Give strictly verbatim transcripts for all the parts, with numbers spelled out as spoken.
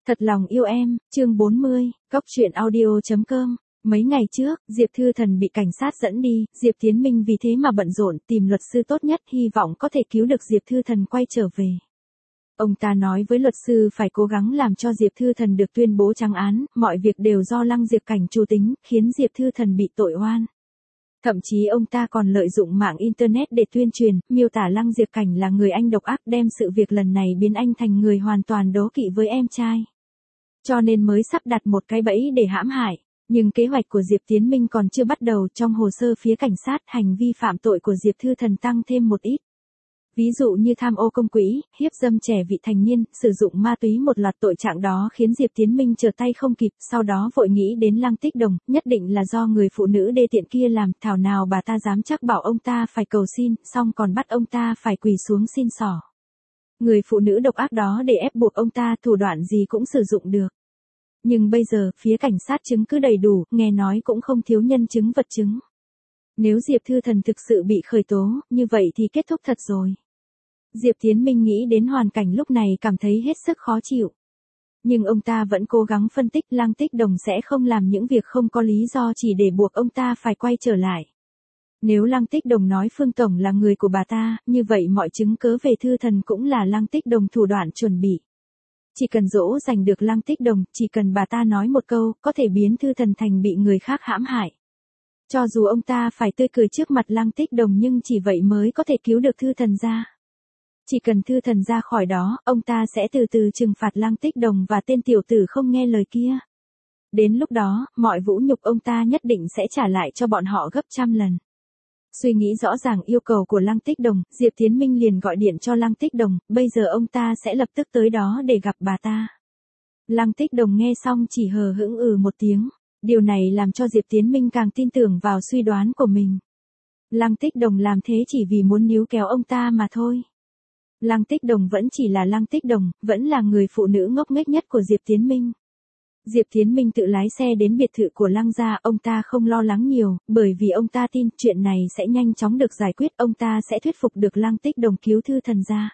Thật lòng yêu em, chương bốn mươi, Cóc truyện audio chấm com. Mấy ngày trước, Diệp Thư Thần bị cảnh sát dẫn đi, Diệp Tiến Minh vì thế mà bận rộn tìm luật sư tốt nhất hy vọng có thể cứu được Diệp Thư Thần quay trở về. Ông ta nói với luật sư phải cố gắng làm cho Diệp Thư Thần được tuyên bố trắng án, mọi việc đều do Lăng Diệp Cảnh chủ tính, khiến Diệp Thư Thần bị tội oan. Thậm chí ông ta còn lợi dụng mạng Internet để tuyên truyền, miêu tả Lăng Diệp Cảnh là người anh độc ác, đem sự việc lần này biến anh thành người hoàn toàn đố kỵ với em trai. Cho nên mới sắp đặt một cái bẫy để hãm hại. Nhưng kế hoạch của Diệp Tiến Minh còn chưa bắt đầu, trong hồ sơ phía cảnh sát hành vi phạm tội của Diệp Thư Thần tăng thêm một ít. Ví dụ như tham ô công quỹ, hiếp dâm trẻ vị thành niên, sử dụng ma túy, một loạt tội trạng đó khiến Diệp Tiến Minh trở tay không kịp, sau đó vội nghĩ đến Lăng Tích Đồng, nhất định là do người phụ nữ đê tiện kia làm, thảo nào bà ta dám chắc bảo ông ta phải cầu xin, xong còn bắt ông ta phải quỳ xuống xin xỏ. Người phụ nữ độc ác đó để ép buộc ông ta thủ đoạn gì cũng sử dụng được. Nhưng bây giờ, phía cảnh sát chứng cứ đầy đủ, nghe nói cũng không thiếu nhân chứng vật chứng. Nếu Diệp Thư Thần thực sự bị khởi tố, như vậy thì kết thúc thật rồi. Diệp Tiến Minh nghĩ đến hoàn cảnh lúc này cảm thấy hết sức khó chịu. Nhưng ông ta vẫn cố gắng phân tích Lăng Tích Đồng sẽ không làm những việc không có lý do chỉ để buộc ông ta phải quay trở lại. Nếu Lăng Tích Đồng nói Phương Tổng là người của bà ta, như vậy mọi chứng cớ về Thư Thần cũng là Lăng Tích Đồng thủ đoạn chuẩn bị. Chỉ cần dỗ dành được Lăng Tích Đồng, chỉ cần bà ta nói một câu, có thể biến Thư Thần thành bị người khác hãm hại. Cho dù ông ta phải tươi cười trước mặt Lăng Tích Đồng nhưng chỉ vậy mới có thể cứu được Thư Thần ra. Chỉ cần Thư Thần ra khỏi đó, ông ta sẽ từ từ trừng phạt Lăng Tích Đồng và tên tiểu tử không nghe lời kia. Đến lúc đó, mọi vũ nhục ông ta nhất định sẽ trả lại cho bọn họ gấp trăm lần. Suy nghĩ rõ ràng yêu cầu của Lăng Tích Đồng, Diệp Tiến Minh liền gọi điện cho Lăng Tích Đồng, bây giờ ông ta sẽ lập tức tới đó để gặp bà ta. Lăng Tích Đồng nghe xong chỉ hờ hững ừ một tiếng. Điều này làm cho Diệp Tiến Minh càng tin tưởng vào suy đoán của mình. Lăng Tích Đồng làm thế chỉ vì muốn níu kéo ông ta mà thôi. Lăng Tích Đồng vẫn chỉ là Lăng Tích Đồng, vẫn là người phụ nữ ngốc nghếch nhất của Diệp Tiến Minh. Diệp Tiến Minh tự lái xe đến biệt thự của Lăng gia, ông ta không lo lắng nhiều, bởi vì ông ta tin chuyện này sẽ nhanh chóng được giải quyết, ông ta sẽ thuyết phục được Lăng Tích Đồng cứu Thư Thần ra.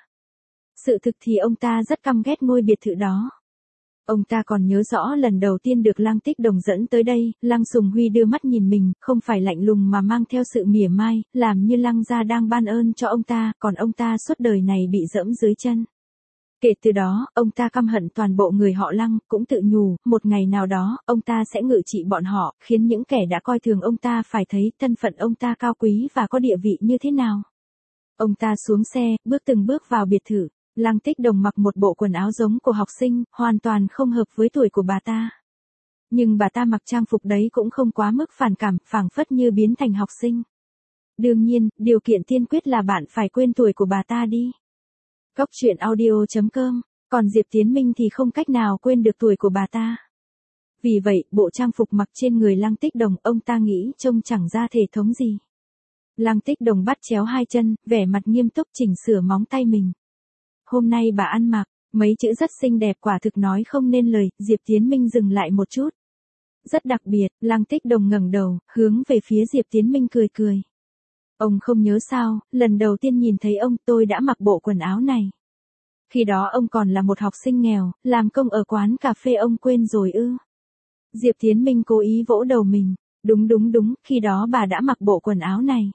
Sự thực thì ông ta rất căm ghét ngôi biệt thự đó. Ông ta còn nhớ rõ lần đầu tiên được Lăng Tích Đồng dẫn tới đây, Lăng Sùng Huy đưa mắt nhìn mình, không phải lạnh lùng mà mang theo sự mỉa mai, làm như Lăng gia đang ban ơn cho ông ta, còn ông ta suốt đời này bị dẫm dưới chân. Kể từ đó, ông ta căm hận toàn bộ người họ Lăng, cũng tự nhủ, một ngày nào đó, ông ta sẽ ngự trị bọn họ, khiến những kẻ đã coi thường ông ta phải thấy thân phận ông ta cao quý và có địa vị như thế nào. Ông ta xuống xe, bước từng bước vào biệt thự. Lăng Tích Đồng mặc một bộ quần áo giống của học sinh, hoàn toàn không hợp với tuổi của bà ta. Nhưng bà ta mặc trang phục đấy cũng không quá mức phản cảm, phảng phất như biến thành học sinh. Đương nhiên, điều kiện tiên quyết là bạn phải quên tuổi của bà ta đi. Cóc truyện audio chấm com, còn Diệp Tiến Minh thì không cách nào quên được tuổi của bà ta. Vì vậy, bộ trang phục mặc trên người Lăng Tích Đồng, ông ta nghĩ trông chẳng ra thể thống gì. Lăng Tích Đồng bắt chéo hai chân, vẻ mặt nghiêm túc chỉnh sửa móng tay mình. Hôm nay bà ăn mặc, mấy chữ rất xinh đẹp, quả thực nói không nên lời, Diệp Tiến Minh dừng lại một chút. Rất đặc biệt, Lăng Tích Đồng ngẩng đầu, hướng về phía Diệp Tiến Minh cười cười. Ông không nhớ sao, lần đầu tiên nhìn thấy ông tôi đã mặc bộ quần áo này. Khi đó ông còn là một học sinh nghèo, làm công ở quán cà phê, ông quên rồi ư? Diệp Tiến Minh cố ý vỗ đầu mình. Đúng đúng đúng, khi đó bà đã mặc bộ quần áo này.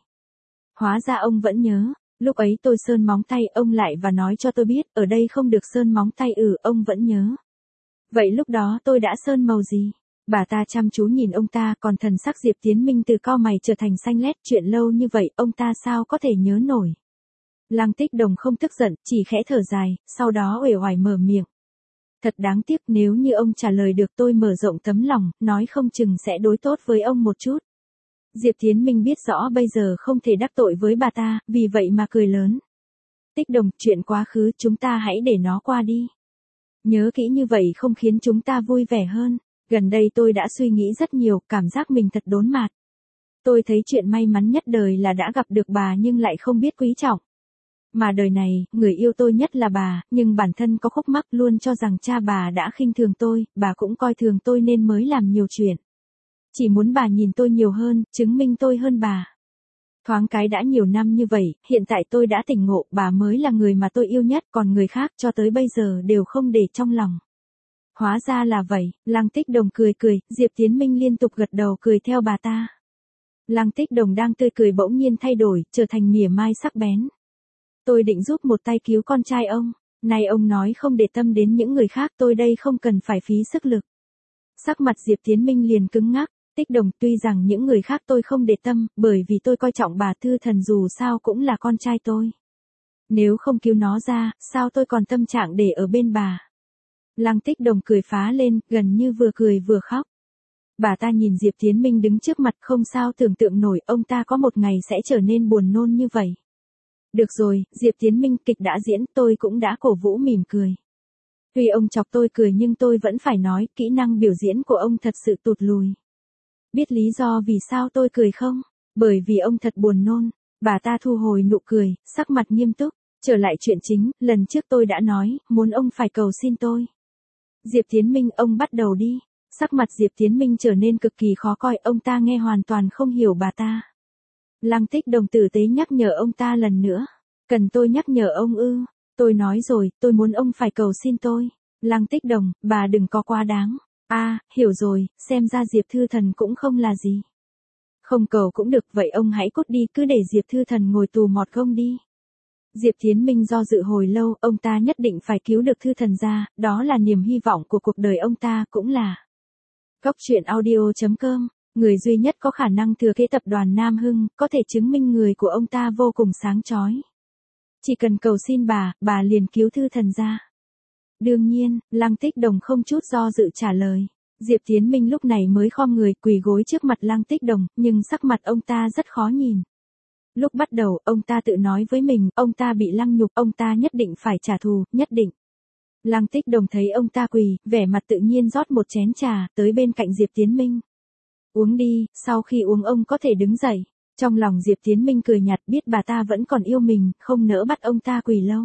Hóa ra ông vẫn nhớ. Lúc ấy tôi sơn móng tay, ông lại và nói cho tôi biết, ở đây không được sơn móng tay. Ừ, ông vẫn nhớ. Vậy lúc đó tôi đã sơn màu gì? Bà ta chăm chú nhìn ông ta, còn thần sắc Diệp Tiến Minh từ cau mày trở thành xanh lét, chuyện lâu như vậy, ông ta sao có thể nhớ nổi. Lăng Tích Đồng không tức giận, chỉ khẽ thở dài, sau đó uể oải mở miệng. Thật đáng tiếc, nếu như ông trả lời được tôi mở rộng tấm lòng, nói không chừng sẽ đối tốt với ông một chút. Diệp Tiến Minh biết rõ bây giờ không thể đắc tội với bà ta, vì vậy mà cười lớn. Tích Đồng, chuyện quá khứ chúng ta hãy để nó qua đi. Nhớ kỹ như vậy không khiến chúng ta vui vẻ hơn. Gần đây tôi đã suy nghĩ rất nhiều, cảm giác mình thật đốn mạt. Tôi thấy chuyện may mắn nhất đời là đã gặp được bà nhưng lại không biết quý trọng. Mà đời này, người yêu tôi nhất là bà, nhưng bản thân có khúc mắc, luôn cho rằng cha bà đã khinh thường tôi, bà cũng coi thường tôi nên mới làm nhiều chuyện. Chỉ muốn bà nhìn tôi nhiều hơn, chứng minh tôi hơn bà. Thoáng cái đã nhiều năm như vậy, hiện tại tôi đã tỉnh ngộ, bà mới là người mà tôi yêu nhất, còn người khác cho tới bây giờ đều không để trong lòng. Hóa ra là vậy, Lăng Tích Đồng cười cười, Diệp Tiến Minh liên tục gật đầu cười theo bà ta. Lăng Tích Đồng đang tươi cười bỗng nhiên thay đổi, trở thành mỉa mai sắc bén. Tôi định giúp một tay cứu con trai ông, nay ông nói không để tâm đến những người khác, tôi đây không cần phải phí sức lực. Sắc mặt Diệp Tiến Minh liền cứng ngắc, Tích Đồng, tuy rằng những người khác tôi không để tâm, bởi vì tôi coi trọng bà Thư Thần dù sao cũng là con trai tôi. Nếu không cứu nó ra, sao tôi còn tâm trạng để ở bên bà. Lăng Tích Đồng cười phá lên, gần như vừa cười vừa khóc. Bà ta nhìn Diệp Tiến Minh đứng trước mặt, không sao tưởng tượng nổi ông ta có một ngày sẽ trở nên buồn nôn như vậy. Được rồi, Diệp Tiến Minh, kịch đã diễn, tôi cũng đã cổ vũ mỉm cười. Tuy ông chọc tôi cười nhưng tôi vẫn phải nói, kỹ năng biểu diễn của ông thật sự tụt lùi. Biết lý do vì sao tôi cười không? Bởi vì ông thật buồn nôn. Bà ta thu hồi nụ cười, sắc mặt nghiêm túc. Trở lại chuyện chính, lần trước tôi đã nói, muốn ông phải cầu xin tôi. Diệp Tiến Minh, ông bắt đầu đi. Sắc mặt Diệp Tiến Minh trở nên cực kỳ khó coi, ông ta nghe hoàn toàn không hiểu bà ta. Lăng Tích Đồng tử tế nhắc nhở ông ta lần nữa. Cần tôi nhắc nhở ông ư? Tôi nói rồi, tôi muốn ông phải cầu xin tôi. Lăng Tích Đồng, bà đừng có quá đáng. A, à, hiểu rồi, xem ra Diệp Thư Thần cũng không là gì. Không cầu cũng được, vậy ông hãy cút đi, cứ để Diệp Thư Thần ngồi tù mọt gông đi. Diệp Tiến Minh do dự hồi lâu, ông ta nhất định phải cứu được Thư Thần ra, đó là niềm hy vọng của cuộc đời ông ta, cũng là. Góc truyện audio chấm com, người duy nhất có khả năng thừa kế tập đoàn Nam Hưng, có thể chứng minh người của ông ta vô cùng sáng chói. Chỉ cần cầu xin bà, bà liền cứu Thư Thần ra. Đương nhiên, Lăng Tích Đồng không chút do dự trả lời. Diệp Tiến Minh lúc này mới khom người quỳ gối trước mặt Lăng Tích Đồng, nhưng sắc mặt ông ta rất khó nhìn. Lúc bắt đầu, ông ta tự nói với mình, ông ta bị lăng nhục, ông ta nhất định phải trả thù, nhất định. Lăng Tích Đồng thấy ông ta quỳ, vẻ mặt tự nhiên rót một chén trà, tới bên cạnh Diệp Tiến Minh. Uống đi, sau khi uống ông có thể đứng dậy. Trong lòng Diệp Tiến Minh cười nhạt, biết bà ta vẫn còn yêu mình, không nỡ bắt ông ta quỳ lâu.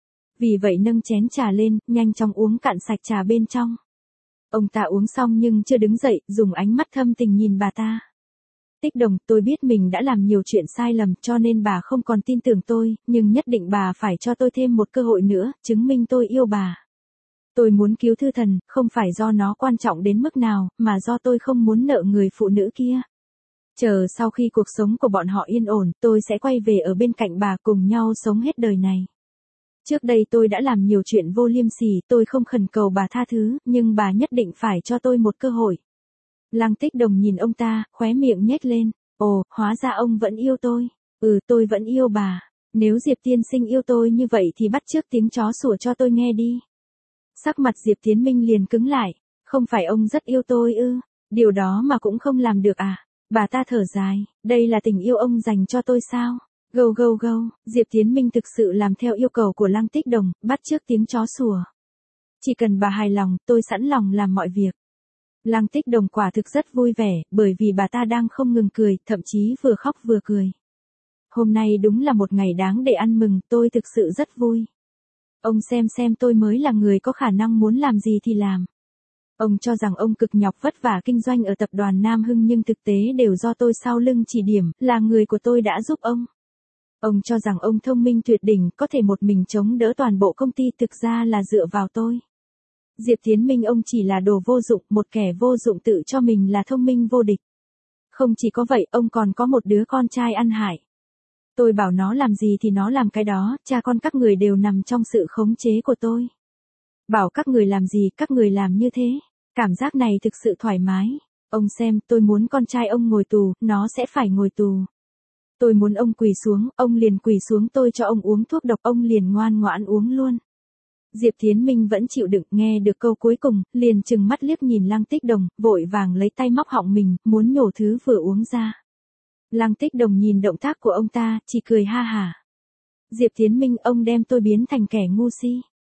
Vì vậy nâng chén trà lên, nhanh chóng uống cạn sạch trà bên trong. Ông ta uống xong nhưng chưa đứng dậy, dùng ánh mắt thâm tình nhìn bà ta. Tích Đồng, tôi biết mình đã làm nhiều chuyện sai lầm cho nên bà không còn tin tưởng tôi, nhưng nhất định bà phải cho tôi thêm một cơ hội nữa, chứng minh tôi yêu bà. Tôi muốn cứu Thư Thần, không phải do nó quan trọng đến mức nào, mà do tôi không muốn nợ người phụ nữ kia. Chờ sau khi cuộc sống của bọn họ yên ổn, tôi sẽ quay về ở bên cạnh bà cùng nhau sống hết đời này. Trước đây tôi đã làm nhiều chuyện vô liêm sỉ, tôi không khẩn cầu bà tha thứ, nhưng bà nhất định phải cho tôi một cơ hội. Lăng Tích Đồng nhìn ông ta, khóe miệng nhếch lên. Ồ, hóa ra ông vẫn yêu tôi. Ừ, tôi vẫn yêu bà. Nếu Diệp tiên sinh yêu tôi như vậy thì bắt chước tiếng chó sủa cho tôi nghe đi. Sắc mặt Diệp Tiến Minh liền cứng lại. Không phải ông rất yêu tôi ư? Điều đó mà cũng không làm được à? Bà ta thở dài. Đây là tình yêu ông dành cho tôi sao? Gâu gâu gâu, Diệp Tiến Minh thực sự làm theo yêu cầu của Lăng Tích Đồng, bắt chước tiếng chó sủa. Chỉ cần bà hài lòng, tôi sẵn lòng làm mọi việc. Lăng Tích Đồng quả thực rất vui vẻ, bởi vì bà ta đang không ngừng cười, thậm chí vừa khóc vừa cười. Hôm nay đúng là một ngày đáng để ăn mừng, tôi thực sự rất vui. Ông xem xem tôi mới là người có khả năng muốn làm gì thì làm. Ông cho rằng ông cực nhọc vất vả kinh doanh ở tập đoàn Nam Hưng nhưng thực tế đều do tôi sau lưng chỉ điểm, là người của tôi đã giúp ông. Ông cho rằng ông thông minh tuyệt đỉnh, có thể một mình chống đỡ toàn bộ công ty, thực ra là dựa vào tôi. Diệp Tiến Minh, ông chỉ là đồ vô dụng, một kẻ vô dụng tự cho mình là thông minh vô địch. Không chỉ có vậy, ông còn có một đứa con trai ăn hại. Tôi bảo nó làm gì thì nó làm cái đó, cha con các người đều nằm trong sự khống chế của tôi. Bảo các người làm gì, các người làm như thế. Cảm giác này thực sự thoải mái. Ông xem, tôi muốn con trai ông ngồi tù, nó sẽ phải ngồi tù. Tôi muốn ông quỳ xuống, ông liền quỳ xuống, tôi cho ông uống thuốc độc, ông liền ngoan ngoãn uống luôn. Diệp Tiến Minh vẫn chịu đựng, nghe được câu cuối cùng, liền trừng mắt liếc nhìn Lăng Tích Đồng, vội vàng lấy tay móc họng mình, muốn nhổ thứ vừa uống ra. Lăng Tích Đồng nhìn động tác của ông ta, chỉ cười ha hả. Diệp Tiến Minh, ông đem tôi biến thành kẻ ngu si.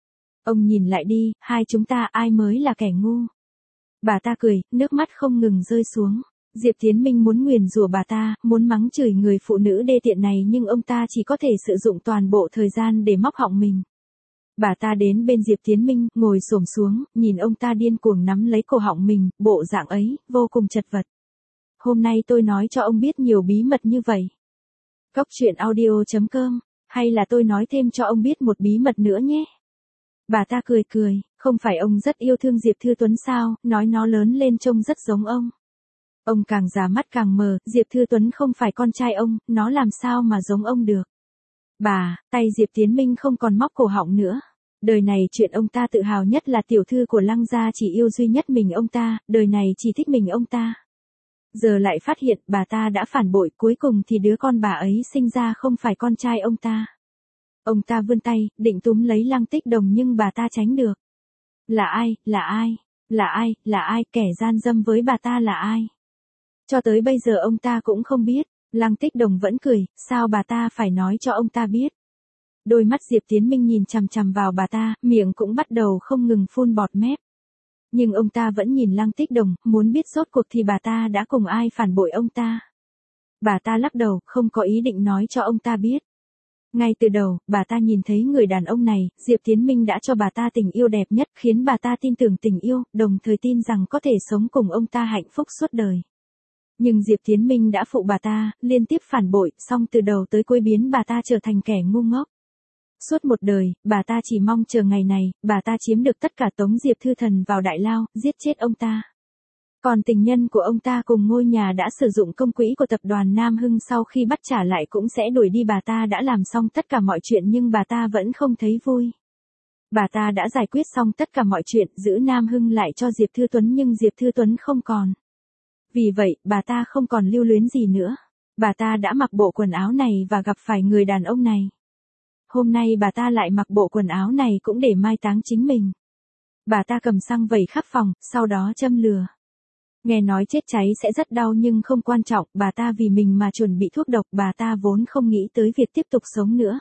Ông nhìn lại đi, hai chúng ta ai mới là kẻ ngu. Bà ta cười, nước mắt không ngừng rơi xuống. Diệp Tiến Minh muốn nguyền rủa bà ta, muốn mắng chửi người phụ nữ đê tiện này nhưng ông ta chỉ có thể sử dụng toàn bộ thời gian để móc họng mình. Bà ta đến bên Diệp Tiến Minh, ngồi xổm xuống, nhìn ông ta điên cuồng nắm lấy cổ họng mình, bộ dạng ấy, vô cùng chật vật. Hôm nay tôi nói cho ông biết nhiều bí mật như vậy. Góc truyện audio chấm com, hay là tôi nói thêm cho ông biết một bí mật nữa nhé. Bà ta cười cười, không phải ông rất yêu thương Diệp Thư Tuấn sao, nói nó lớn lên trông rất giống ông. Ông càng già mắt càng mờ, Diệp Thư Tuấn không phải con trai ông, nó làm sao mà giống ông được. Bà, tay Diệp Tiến Minh không còn móc cổ họng nữa. Đời này chuyện ông ta tự hào nhất là tiểu thư của Lăng gia chỉ yêu duy nhất mình ông ta, đời này chỉ thích mình ông ta. Giờ lại phát hiện bà ta đã phản bội, cuối cùng thì đứa con bà ấy sinh ra không phải con trai ông ta. Ông ta vươn tay, định túm lấy Lăng Tích Đồng nhưng bà ta tránh được. Là ai, là ai, là ai, là ai, kẻ gian dâm với bà ta là ai? Cho tới bây giờ ông ta cũng không biết. Lăng Tích Đồng vẫn cười, sao bà ta phải nói cho ông ta biết? Đôi mắt Diệp Tiến Minh nhìn chằm chằm vào bà ta, miệng cũng bắt đầu không ngừng phun bọt mép. Nhưng ông ta vẫn nhìn Lăng Tích Đồng, muốn biết rốt cuộc thì bà ta đã cùng ai phản bội ông ta. Bà ta lắc đầu, không có ý định nói cho ông ta biết. Ngay từ đầu, bà ta nhìn thấy người đàn ông này, Diệp Tiến Minh đã cho bà ta tình yêu đẹp nhất, khiến bà ta tin tưởng tình yêu, đồng thời tin rằng có thể sống cùng ông ta hạnh phúc suốt đời. Nhưng Diệp Tiến Minh đã phụ bà ta, liên tiếp phản bội, xong từ đầu tới cuối biến bà ta trở thành kẻ ngu ngốc. Suốt một đời, bà ta chỉ mong chờ ngày này, bà ta chiếm được tất cả tống Diệp Thư Thần vào đại lao, giết chết ông ta. Còn tình nhân của ông ta cùng ngôi nhà đã sử dụng công quỹ của tập đoàn Nam Hưng sau khi bắt trả lại cũng sẽ đuổi đi, bà ta đã làm xong tất cả mọi chuyện nhưng bà ta vẫn không thấy vui. Bà ta đã giải quyết xong tất cả mọi chuyện, giữ Nam Hưng lại cho Diệp Thư Tuấn nhưng Diệp Thư Tuấn không còn. Vì vậy, bà ta không còn lưu luyến gì nữa. Bà ta đã mặc bộ quần áo này và gặp phải người đàn ông này. Hôm nay bà ta lại mặc bộ quần áo này cũng để mai táng chính mình. Bà ta cầm xăng vẩy khắp phòng, sau đó châm lửa. Nghe nói chết cháy sẽ rất đau nhưng không quan trọng, bà ta vì mình mà chuẩn bị thuốc độc, bà ta vốn không nghĩ tới việc tiếp tục sống nữa.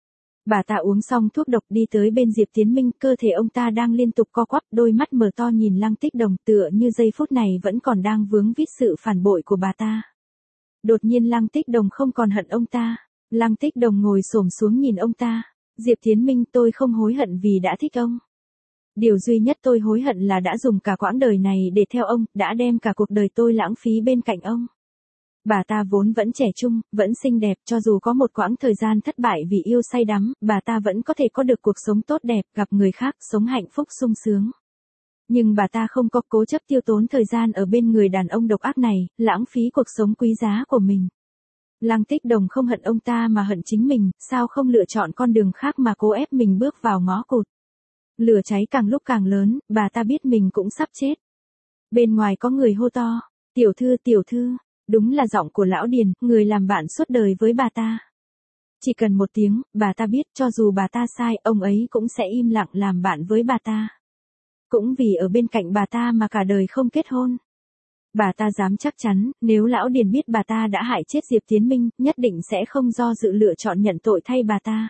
Bà ta uống xong thuốc độc đi tới bên Diệp Tiến Minh, cơ thể ông ta đang liên tục co quắp, đôi mắt mở to nhìn Lăng Tích Đồng tựa như giây phút này vẫn còn đang vướng vít sự phản bội của bà ta. Đột nhiên Lăng Tích Đồng không còn hận ông ta. Lăng Tích Đồng ngồi xổm xuống nhìn ông ta. Diệp Tiến Minh, tôi không hối hận vì đã thích ông. Điều duy nhất tôi hối hận là đã dùng cả quãng đời này để theo ông, đã đem cả cuộc đời tôi lãng phí bên cạnh ông. Bà ta vốn vẫn trẻ trung, vẫn xinh đẹp, cho dù có một quãng thời gian thất bại vì yêu say đắm, bà ta vẫn có thể có được cuộc sống tốt đẹp, gặp người khác, sống hạnh phúc sung sướng. Nhưng bà ta không có, cố chấp tiêu tốn thời gian ở bên người đàn ông độc ác này, lãng phí cuộc sống quý giá của mình. Lăng Tích Đồng không hận ông ta mà hận chính mình, sao không lựa chọn con đường khác mà cố ép mình bước vào ngõ cụt. Lửa cháy càng lúc càng lớn, bà ta biết mình cũng sắp chết. Bên ngoài có người hô to, tiểu thư, tiểu thư. Đúng là giọng của lão Điền, người làm bạn suốt đời với bà ta. Chỉ cần một tiếng, bà ta biết cho dù bà ta sai, ông ấy cũng sẽ im lặng làm bạn với bà ta. Cũng vì ở bên cạnh bà ta mà cả đời không kết hôn. Bà ta dám chắc chắn, nếu lão Điền biết bà ta đã hại chết Diệp Tiến Minh, nhất định sẽ không do dự lựa chọn nhận tội thay bà ta.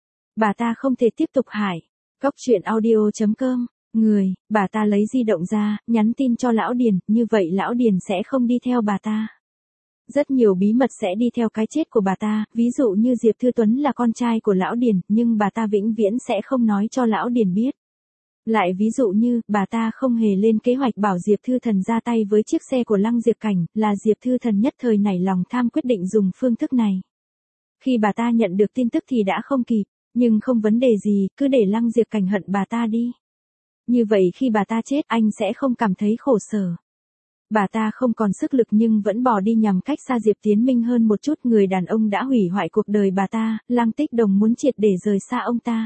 Bà ta không thể tiếp tục hại. Góc truyện audio chấm com. Người, bà ta lấy di động ra, nhắn tin cho lão Điền, như vậy lão Điền sẽ không đi theo bà ta. Rất nhiều bí mật sẽ đi theo cái chết của bà ta, ví dụ như Diệp Thư Tuấn là con trai của lão Điền, nhưng bà ta vĩnh viễn sẽ không nói cho lão Điền biết. Lại ví dụ như, bà ta không hề lên kế hoạch bảo Diệp Thư Thần ra tay với chiếc xe của Lăng Diệp Cảnh, là Diệp Thư Thần nhất thời nảy lòng tham quyết định dùng phương thức này. Khi bà ta nhận được tin tức thì đã không kịp, nhưng không vấn đề gì, cứ để Lăng Diệp Cảnh hận bà ta đi. Như vậy khi bà ta chết anh sẽ không cảm thấy khổ sở. Bà ta không còn sức lực nhưng vẫn bỏ đi nhằm cách xa Diệp Tiến Minh hơn một chút. Người đàn ông đã hủy hoại cuộc đời bà ta, Lăng Tích Đồng muốn triệt để rời xa ông ta.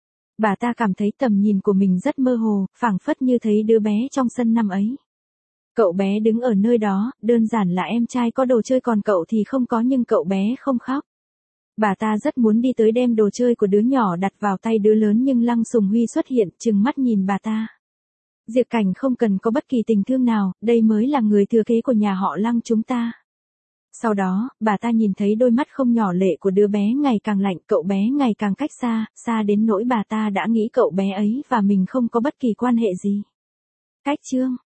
Bà ta cảm thấy tầm nhìn của mình rất mơ hồ, phảng phất như thấy đứa bé trong sân năm ấy. Cậu bé đứng ở nơi đó, đơn giản là em trai có đồ chơi còn cậu thì không có, nhưng cậu bé không khóc. Bà ta rất muốn đi tới đem đồ chơi của đứa nhỏ đặt vào tay đứa lớn nhưng Lăng Sùng Huy xuất hiện, trừng mắt nhìn bà ta. Diệp Cảnh không cần có bất kỳ tình thương nào, đây mới là người thừa kế của nhà họ Lăng chúng ta. Sau đó, bà ta nhìn thấy đôi mắt không nhỏ lệ của đứa bé ngày càng lạnh, cậu bé ngày càng cách xa, xa đến nỗi bà ta đã nghĩ cậu bé ấy và mình không có bất kỳ quan hệ gì. Cách chương